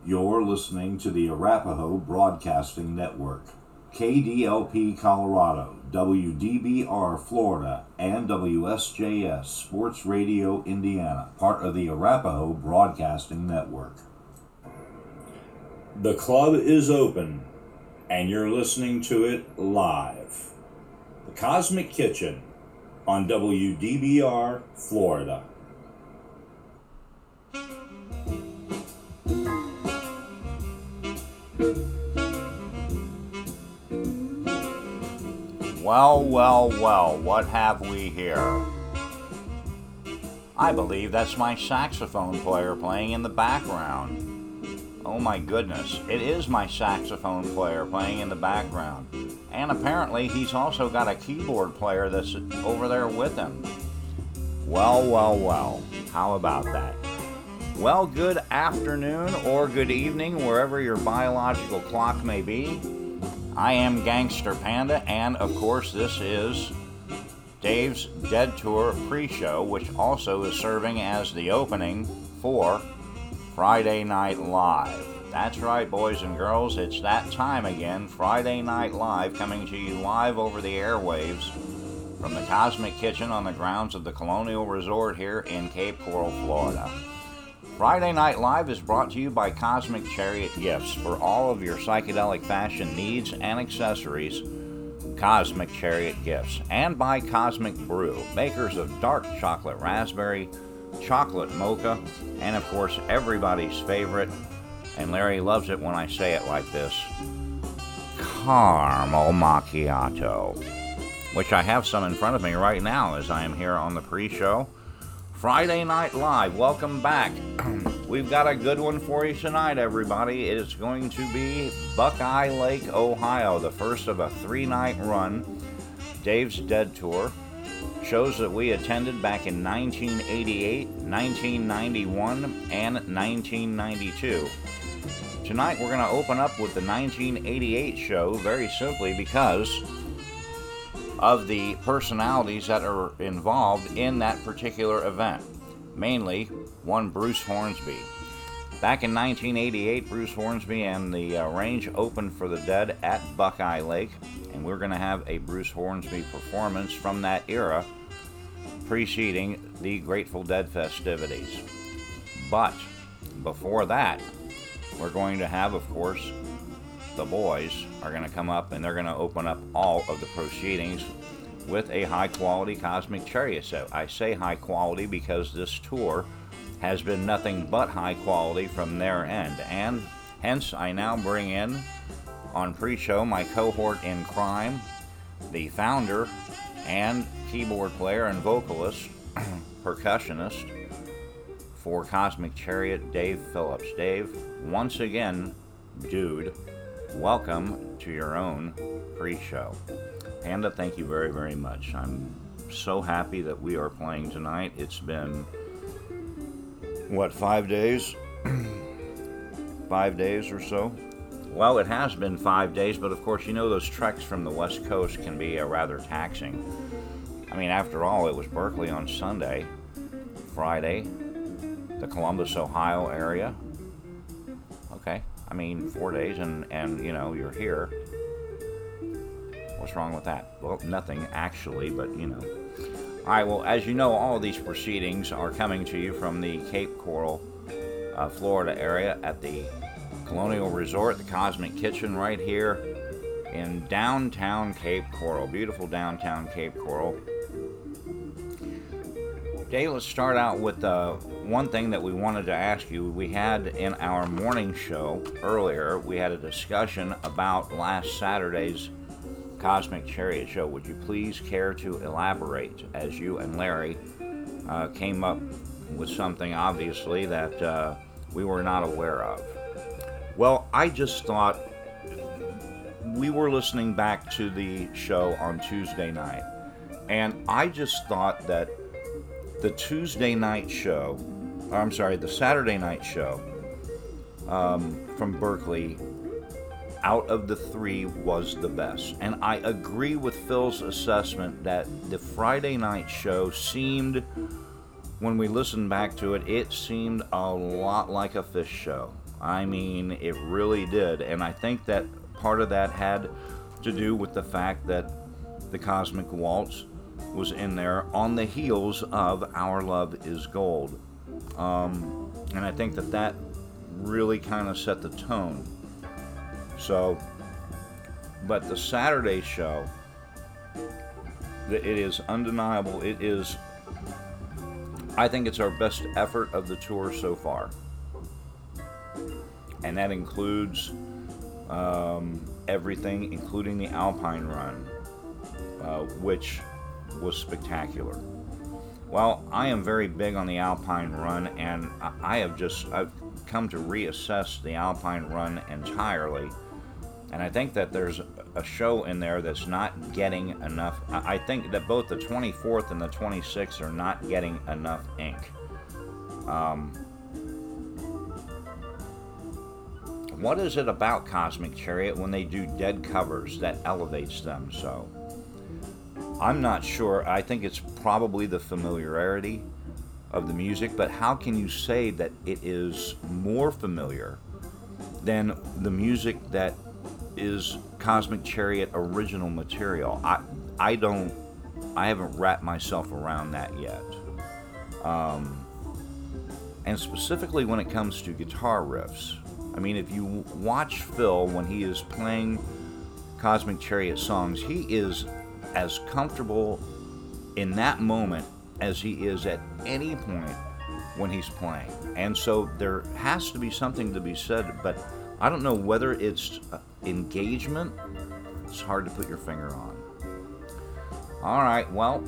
You're listening to the Arapahoe Broadcasting Network. KDLP Colorado, WDBR Florida, and WSJS Sports Radio Indiana, part of the Arapahoe Broadcasting Network. The club is open, and you're listening to it live. The Cosmic Kitchen on WDBR Florida. Well, what have we here? I believe that's my saxophone player playing in the background. Oh my goodness, it is my saxophone player playing in the background. And apparently he's also got a keyboard player that's over there with him. Well, how about that? Well, good afternoon or good evening, wherever your biological clock may be. I am Gangster Panda, and of course this is Dave's Dead Tour pre-show, which also is serving as the opening for Friday Night Live. That's right, boys and girls, it's that time again, Friday Night Live, coming to you live over the airwaves from the Cosmic Kitchen on the grounds of the Colonial Resort here in Cape Coral, Florida. Friday Night Live is brought to you by Cosmic Chariot Gifts. For all of your psychedelic fashion needs and accessories, Cosmic Chariot Gifts. And by Cosmic Brew, makers of dark chocolate raspberry, chocolate mocha, and of course everybody's favorite, and Larry loves it when I say it like this, caramel macchiato, which I have some in front of me right now as I am here on the pre-show. Friday Night Live, welcome back. We've got a good one for you tonight, everybody. It is going to be Buckeye Lake, Ohio, the first of a 3-night run, Dave's Dead Tour. Shows that we attended back in 1988, 1991, and 1992. Tonight we're going to open up with the 1988 show, very simply because of the personalities that are involved in that particular event. Mainly, one Bruce Hornsby. Back in 1988, Bruce Hornsby and the range opened for the Dead at Buckeye Lake, and we're going to have a Bruce Hornsby performance from that era preceding the Grateful Dead festivities. But before that, we're going to have, of course, the boys are going to come up and they're going to open up all of the proceedings with a high-quality Cosmic Chariot set. I say high quality because this tour has been nothing but high quality from their end, and hence I now bring in on pre-show my cohort in crime, the founder and keyboard player and vocalist, percussionist for Cosmic Chariot, Dave Phillips. Dave, once again, dude, welcome to your own pre-show. Panda, thank you very, very much. I'm so happy that we are playing tonight. It's been, 5 days? 5 days or so? Well, it has been 5 days, but of course, you know those treks from the West Coast can be rather taxing. I mean, after all, it was Berkeley on Sunday, Friday, the Columbus, Ohio area. Okay, I mean, 4 days and you know, you're here. What's wrong with that? Well, nothing actually, but you know. All right, well, as you know, all of these proceedings are coming to you from the Cape Coral, Florida area at the Colonial Resort, the Cosmic Kitchen, right here in downtown Cape Coral. Beautiful downtown Cape Coral. Dave, let's start out with one thing that we wanted to ask you. We had in our morning show earlier, we had a discussion about last Saturday's Cosmic Chariot show. Would you please care to elaborate, as you and Larry came up with something obviously that we were not aware of? Well, I just thought, we were listening back to the show on Tuesday night, and I just thought that the Saturday night show from Berkeley, out of the three, was the best. And I agree with Phil's assessment that the Friday night show seemed, when we listened back to it, it seemed a lot like a Fish show. I mean, it really did. And I think that part of that had to do with the fact that the Cosmic Waltz was in there on the heels of Our Love Is Gold. And I think that that really kind of set the tone. So, but the Saturday show, it is undeniable. It is, I think it's our best effort of the tour so far. And that includes everything, including the Alpine Run, which was spectacular. Well, I am very big on the Alpine Run, and I've come to reassess the Alpine Run entirely. And I think that there's a show in there that's not getting enough. I think that both the 24th and the 26th are not getting enough ink. What is it about Cosmic Chariot when they do dead covers that elevates them so? I'm not sure. I think it's probably the familiarity of the music, but how can you say that it is more familiar than the music that is Cosmic Chariot original material? I haven't wrapped myself around that yet. And specifically when it comes to guitar riffs. I mean, if you watch Phil when he is playing Cosmic Chariot songs, he is as comfortable in that moment as he is at any point when he's playing. And so there has to be something to be said, but I don't know whether it's engagement. It's hard to put your finger on. All right, well,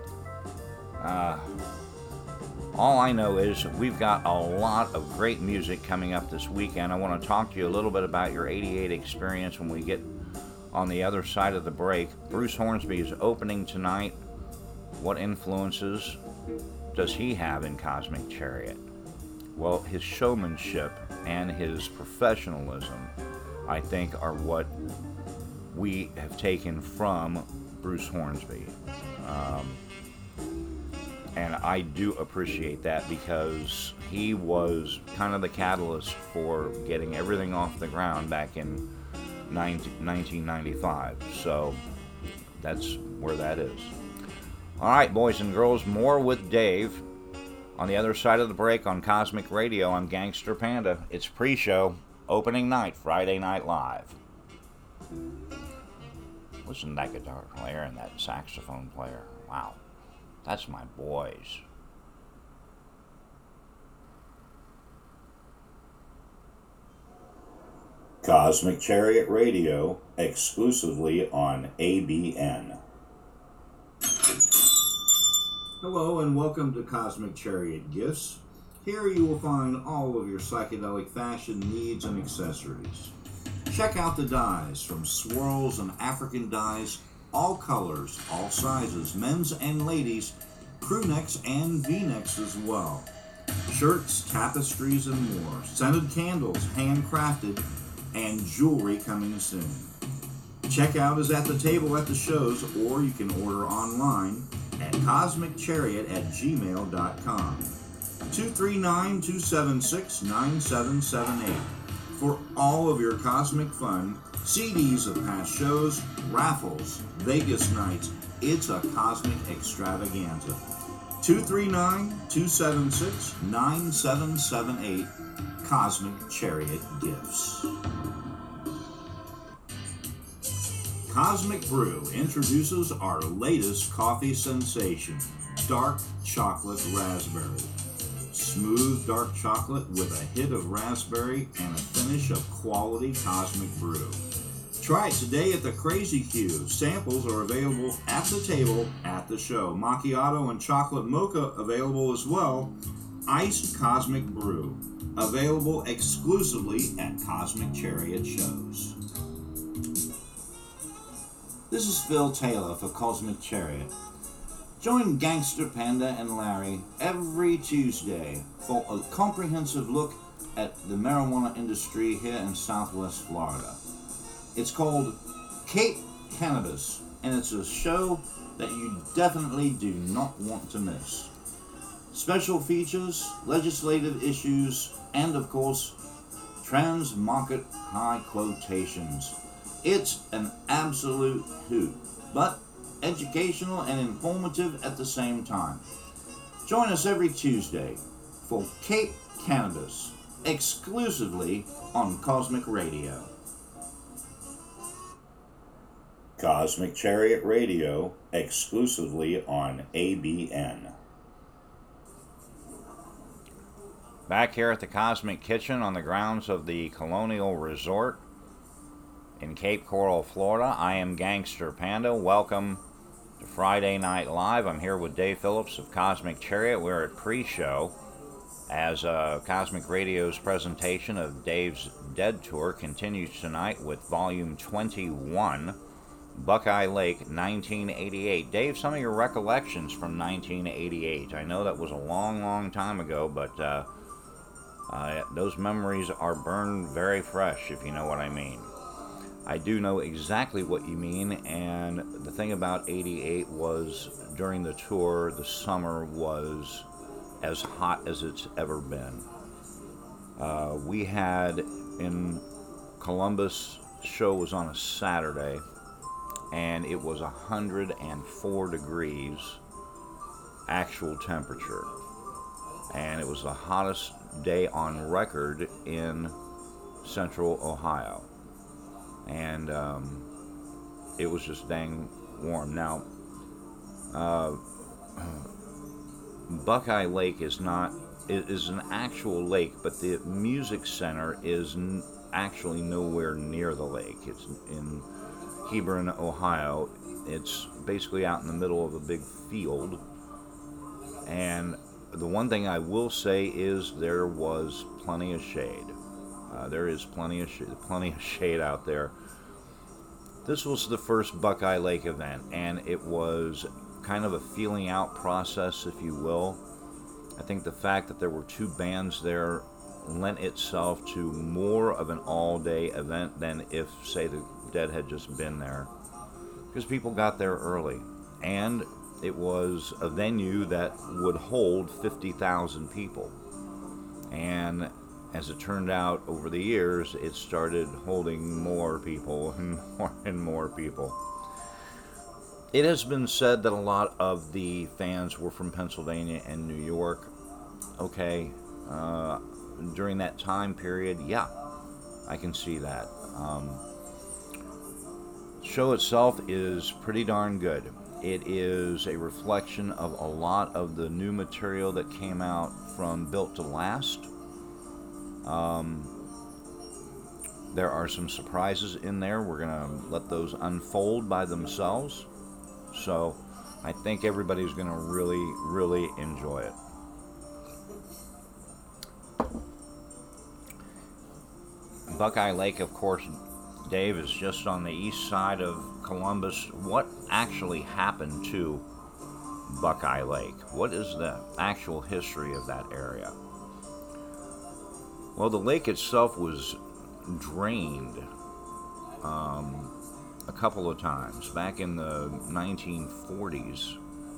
all I know is we've got a lot of great music coming up this weekend. I want to talk to you a little bit about your 88 experience when we get on the other side of the break. Bruce Hornsby is opening tonight. What influences does he have in Cosmic Chariot? Well, his showmanship and his professionalism, I think, are what we have taken from Bruce Hornsby. And I do appreciate that because he was kind of the catalyst for getting everything off the ground back in 1995. So that's where that is. All right, boys and girls, more with Dave on the other side of the break on Cosmic Radio. I'm Gangster Panda. It's pre-show, opening night, Friday Night Live. Listen to that guitar player and that saxophone player. Wow. That's my boys. Cosmic Chariot Radio, exclusively on ABN. Hello and welcome to Cosmic Chariot Gifts. Here you will find all of your psychedelic fashion needs and accessories. Check out the dyes from swirls and African dyes, all colors, all sizes, men's and ladies, crew necks and V-necks as well. Shirts, tapestries, and more. Scented candles, handcrafted, and jewelry coming soon. Checkout is at the table at the shows, or you can order online at cosmicchariot@gmail.com. 239-276-9778 for all of your cosmic fun, CDs of past shows, raffles, Vegas nights. It's a cosmic extravaganza. 239-276-9778, Cosmic Chariot Gifts. Cosmic Brew introduces our latest coffee sensation, Dark Chocolate Raspberry. Smooth dark chocolate with a hit of raspberry and a finish of quality Cosmic Brew. Try it today at the Crazy Q. Samples are available at the table at the show. Macchiato and chocolate mocha available as well. Iced Cosmic Brew, available exclusively at Cosmic Chariot shows. This is Phil Taylor for Cosmic Chariot. Join Gangster Panda and Larry every Tuesday for a comprehensive look at the marijuana industry here in Southwest Florida. It's called Cape Cannabis, and it's a show that you definitely do not want to miss. Special features, legislative issues, and of course, Transmocket High Quotations. It's an absolute hoot, but educational and informative at the same time. Join us every Tuesday for Cape Cannabis, exclusively on Cosmic Radio. Cosmic Chariot Radio, exclusively on ABN. Back here at the Cosmic Kitchen on the grounds of the Colonial Resort in Cape Coral, Florida. I am Gangster Panda. Welcome to Friday Night Live. I'm here with Dave Phillips of Cosmic Chariot. We're at pre-show as Cosmic Radio's presentation of Dave's Dead Tour continues tonight with Volume 21, Buckeye Lake, 1988. Dave, some of your recollections from 1988. I know that was a long, long time ago, but those memories are burned very fresh, if you know what I mean. I do know exactly what you mean, and the thing about 88 was during the tour, the summer was as hot as it's ever been. We had in Columbus, the show was on a Saturday, and it was 104 degrees actual temperature. And it was the hottest day on record in central Ohio. And it was just dang warm. Now, Buckeye Lake is an actual lake, but the music center is actually nowhere near the lake. It's in Hebron, Ohio. It's basically out in the middle of a big field. And the one thing I will say is there was plenty of shade. There is plenty of shade out there. This was the first Buckeye Lake event, and it was kind of a feeling out process, if you will. I think the fact that there were two bands there lent itself to more of an all-day event than if, say, the Dead had just been there, because people got there early, and it was a venue that would hold 50,000 people. And as it turned out over the years, it started holding more people and more people. It has been said that a lot of the fans were from Pennsylvania and New York. Okay, during that time period, yeah, I can see that. The show itself is pretty darn good. It is a reflection of a lot of the new material that came out from Built to Last. There are some surprises in there. We're going to let those unfold by themselves. So I think everybody's going to really, really enjoy it. Buckeye Lake, of course, Dave, is just on the east side of Columbus. What actually happened to Buckeye Lake? What is the actual history of that area? Well, the lake itself was drained a couple of times. Back in the 1940s,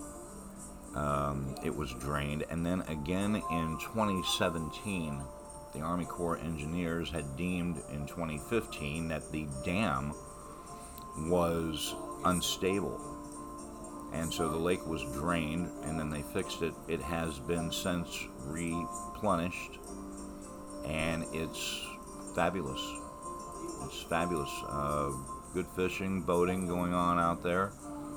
it was drained, and then again in 2017, the Army Corps of Engineers had deemed in 2015 that the dam was unstable, and so the lake was drained, and then they fixed it. It has been since replenished, and it's fabulous. It's fabulous. Good fishing, boating going on out there.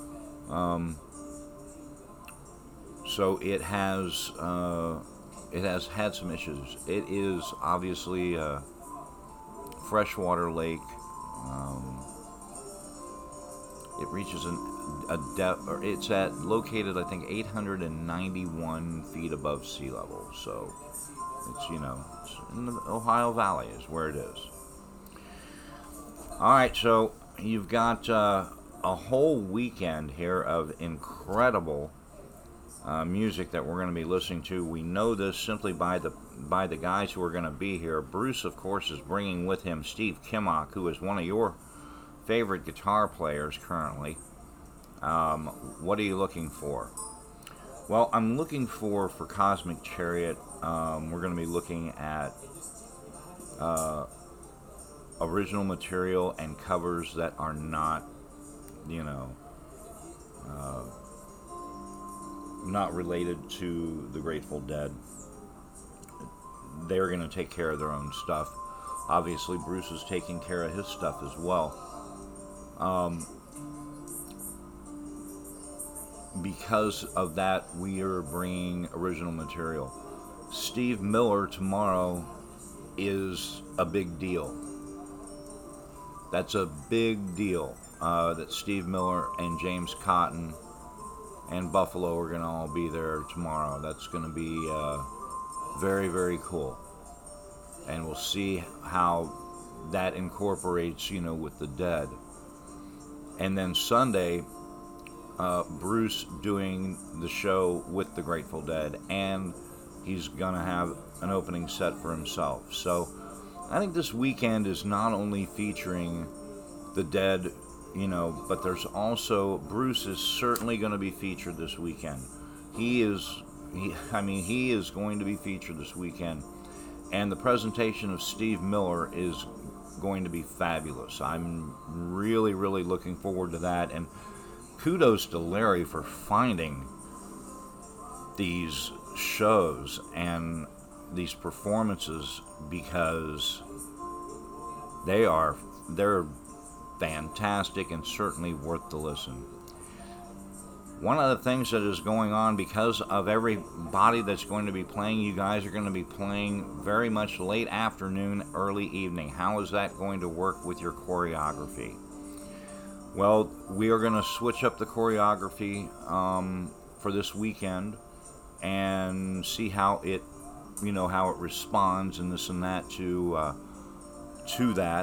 So it has had some issues. It is obviously a freshwater lake. It reaches a depth, or it's located, I think, 891 feet above sea level. So it's, it's in the Ohio Valley is where it is. All right, so you've got a whole weekend here of incredible music that we're going to be listening to. We know this simply by the guys who are going to be here. Bruce, of course, is bringing with him Steve Kimmock, who is one of your favorite guitar players currently. What are you looking for? Well, I'm looking for Cosmic Chariot. We're going to be looking at original material and covers that are not, you know, not related to the Grateful Dead. They're going to take care of their own stuff. Obviously, Bruce is taking care of his stuff as well. Because of that, we are bringing original material. Steve Miller tomorrow is a big deal. That's a big deal that Steve Miller and James Cotton and Buffalo are going to all be there tomorrow. That's going to be very, very cool. And we'll see how that incorporates, you know, with the Dead. And then Sunday, Bruce doing the show with the Grateful Dead, and he's going to have an opening set for himself. So I think this weekend is not only featuring the Dead, you know, but there's also, Bruce is certainly going to be featured this weekend. He is going to be featured this weekend. And the presentation of Steve Miller is going to be fabulous. I'm really, really looking forward to that. And kudos to Larry for finding these shows and these performances, because they're fantastic and certainly worth the listen. One of the things that is going on, because of everybody that's going to be playing, you guys are going to be playing very much late afternoon, early evening. How is that going to work with your choreography? Well, we are going to switch up the choreography for this weekend and see how it, you know, how it responds and this and that to that.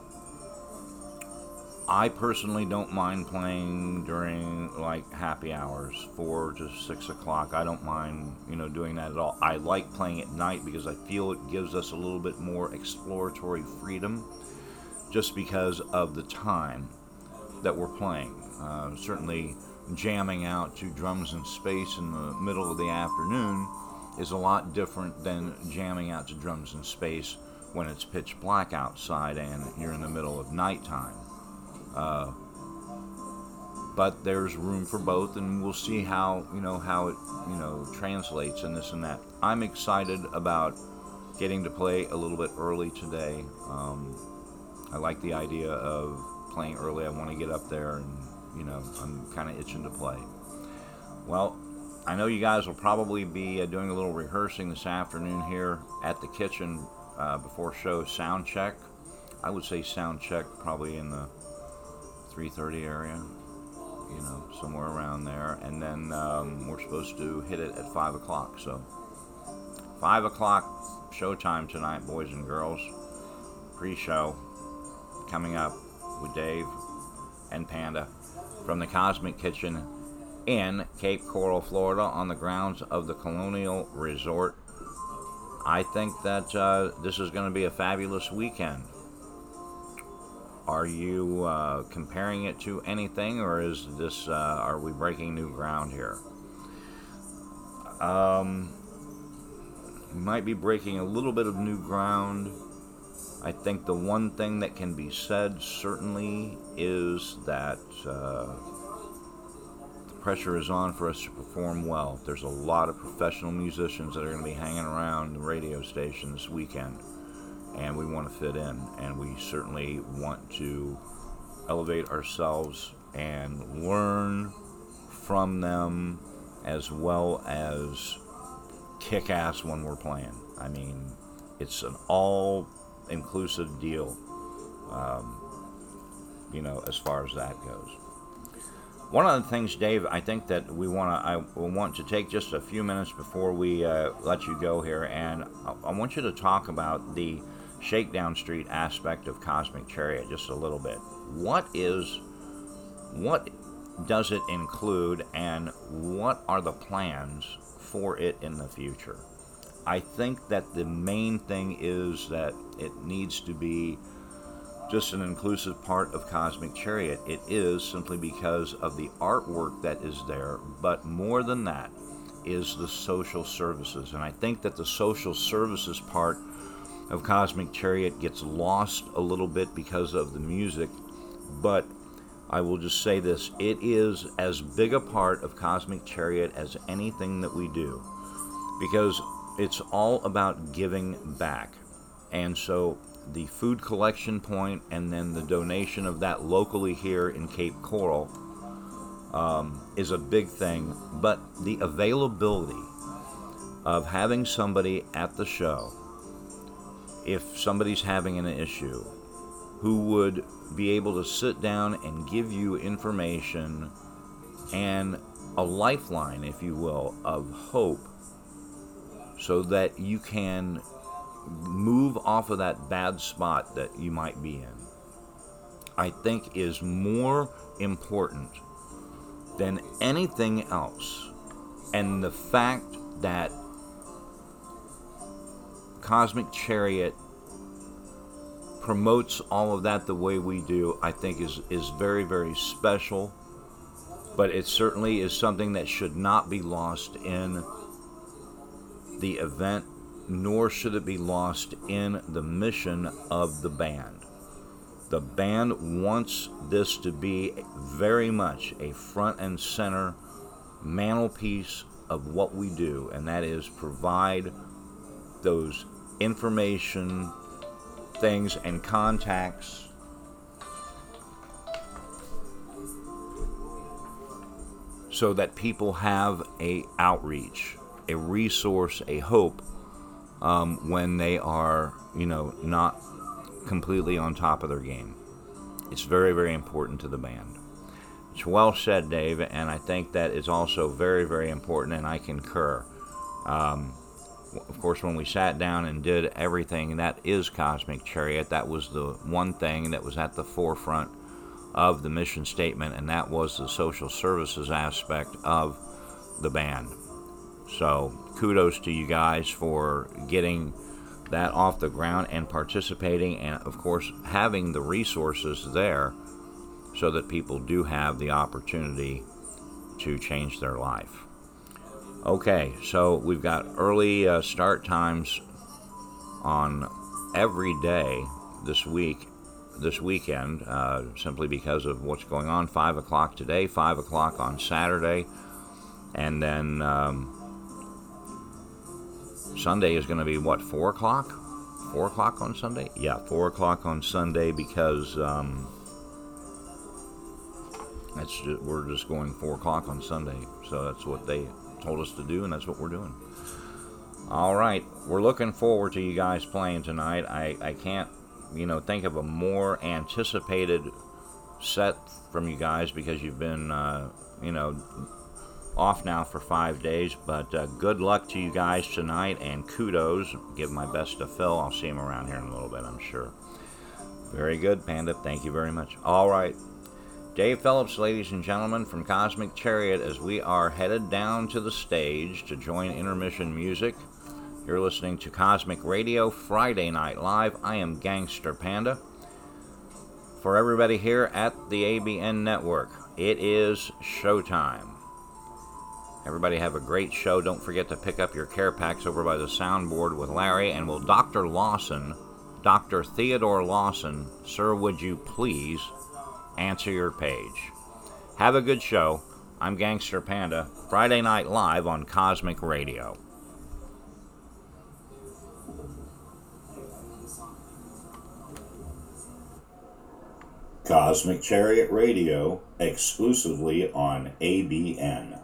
I personally don't mind playing during like happy hours, 4 to 6 o'clock. I don't mind, you know, doing that at all. I like playing at night because I feel it gives us a little bit more exploratory freedom, just because of the time that we're playing. Certainly jamming out to Drums in Space in the middle of the afternoon is a lot different than jamming out to Drums in Space when it's pitch black outside and you're in the middle of nighttime. But there's room for both, and we'll see how it translates and this and that. I'm excited about getting to play a little bit early today. I like the idea of playing early. I want to get up there, and I'm kind of itching to play. Well, I know you guys will probably be doing a little rehearsing this afternoon here at the kitchen before show sound check. I would say sound check probably in the 3:30 area, somewhere around there, and then we're supposed to hit it at 5 o'clock. So 5 o'clock showtime tonight, boys and girls. Pre-show coming up with Dave and Panda from the Cosmic Kitchen in Cape Coral, Florida, on the grounds of the Colonial Resort. I think that this is going to be a fabulous weekend. Are you comparing it to anything, or is this, are we breaking new ground here? We might be breaking a little bit of new ground. I think the one thing that can be said certainly is that the pressure is on for us to perform well. There's a lot of professional musicians that are going to be hanging around the radio station this weekend, and we want to fit in, and we certainly want to elevate ourselves and learn from them, as well as kick ass when we're playing. I mean, it's an all-inclusive deal, as far as that goes. One of the things, Dave, I think that I want to take just a few minutes before we let you go here, and I want you to talk about the Shakedown Street aspect of Cosmic Chariot just a little bit. What does it include, and what are the plans for it in the future? I think that the main thing is that it needs to be just an inclusive part of Cosmic Chariot. It is simply because of the artwork that is there, but more than that is the social services. And I think that the social services part of Cosmic Chariot gets lost a little bit because of the music, but I will just say this: it is as big a part of Cosmic Chariot as anything that we do, because it's all about giving back. And so the food collection point and then the donation of that locally here in Cape Coral is a big thing, but the availability of having somebody at the show, if somebody's having an issue, who would be able to sit down and give you information and a lifeline, if you will, of hope, so that you can move off of that bad spot that you might be in, I think is more important than anything else. And the fact that Cosmic Chariot promotes all of that the way we do, I think is very, very special. But it certainly is something that should not be lost in the event, nor should it be lost in the mission of the band. The band wants this to be very much a front and center mantelpiece of what we do, and that is provide those information things and contacts so that people have a outreach, a resource, a hope when they are, not completely on top of their game. It's very, very important to the band. It's well said, Dave, and I think that is also very, very important, and I concur. Of course, when we sat down and did everything that is Cosmic Chariot, that was the one thing that was at the forefront of the mission statement, and that was the social services aspect of the band. So kudos to you guys for getting that off the ground and participating, and of course having the resources there so that people do have the opportunity to change their life. Okay, so we've got early start times on every day this weekend, simply because of what's going on. 5 o'clock today, 5 o'clock on Saturday, and then Sunday is going to be, 4 o'clock? 4 o'clock on Sunday? Yeah, 4 o'clock on Sunday, because we're just going 4 o'clock on Sunday. So that's what they told us to do, and that's what we're doing. All right, we're looking forward to you guys playing tonight. I can't, think of a more anticipated set from you guys, because you've been, off now for 5 days, but good luck to you guys tonight, and kudos. Give my best to Phil. I'll see him around here in a little bit, I'm sure. Very good, Panda. Thank you very much. All right, Dave Phillips, ladies and gentlemen, from Cosmic Chariot, as we are headed down to the stage to join intermission music. You're listening to Cosmic Radio Friday Night Live. I am Gangster Panda. For everybody here at the ABN Network, it is showtime. Everybody have a great show. Don't forget to pick up your care packs over by the soundboard with Larry. And will Dr. Lawson, Dr. Theodore Lawson, sir, would you please answer your page? Have a good show. I'm Gangster Panda, Friday Night Live on Cosmic Radio. Cosmic Chariot Radio, exclusively on ABN.